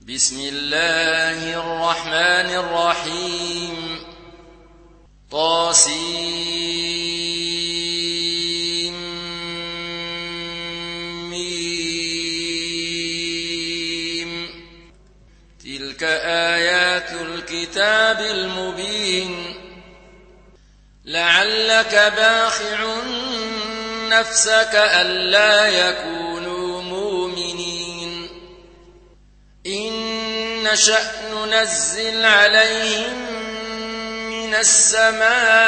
بسم الله الرحمن الرحيم طاسيم تلك آيات الكتاب المبين لعلك باخع نفسك ألا يكونوا مؤمنين إن نشأ ننزل عليهم من السماء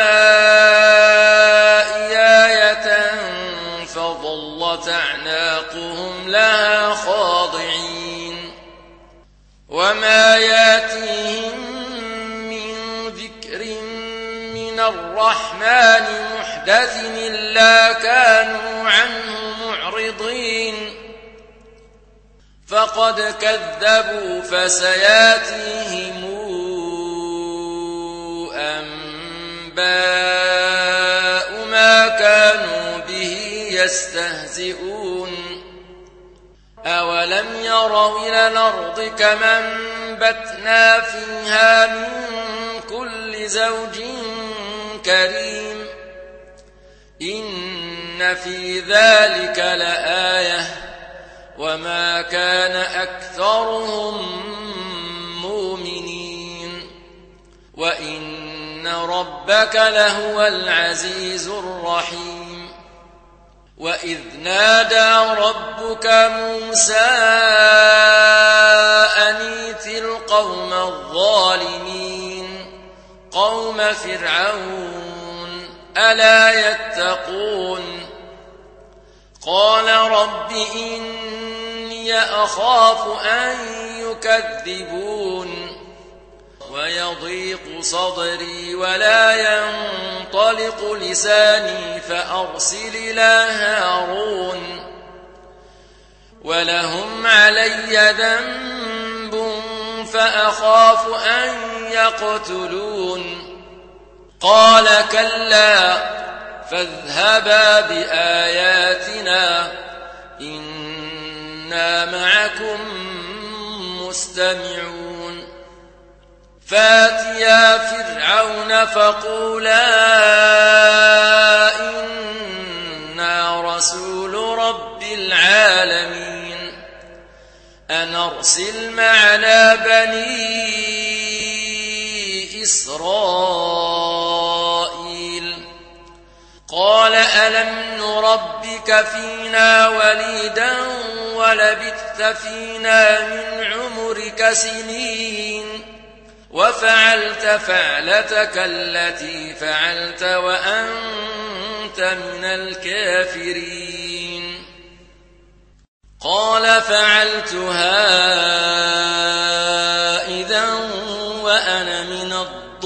آية فظلت أعناقهم لها خاضعين وما ياتيهم من ذكر من الرحمن محدث إلا كانوا عنه معرضين فقد كذبوا فسياتيهم أنباء ما كانوا به يستهزئون أولم يروا إلى الأرض كما أنبتنا فيها من كل زوج كريم إن في ذلك لآية وما كان أكثرهم مؤمنين وإن ربك لهو العزيز الرحيم وإذ نادى ربك موسى أن ائت القوم الظالمين قوم فرعون ألا يتقون قال رب إني أخاف أن يكذبون ويضيق صدري ولا ينطلق لساني فأرسل إلى هارون ولهم علي ذنب فأخاف أن يقتلون قال كلا فاذهبا بآياتنا إنا معكم مستمعون فاتيا فرعون فقولا إنا رسول رب العالمين أن أرسل معنا بني إسرائيل قال ألم نربك فينا وليدا ولبثت فينا من عمرك سنين وفعلت فعلتك التي فعلت وأنت من الكافرين قال فعلتها إذا وأنا من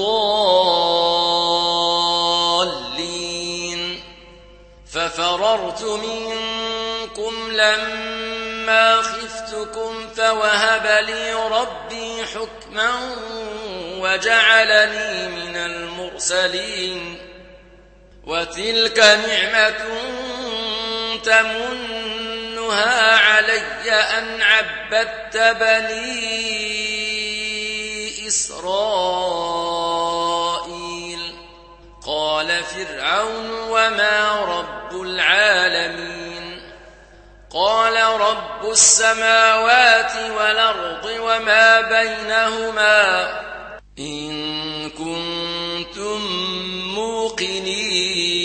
الضالين ففررت منكم لما خفتكم فوهب لي ربي حكما وجعلني من المرسلين وتلك نعمة تمنها علي أن عبدت بني إسرائيل قال فرعون وما رب العالمين قال رب السماوات والأرض وما بينهما إن كنتم موقنين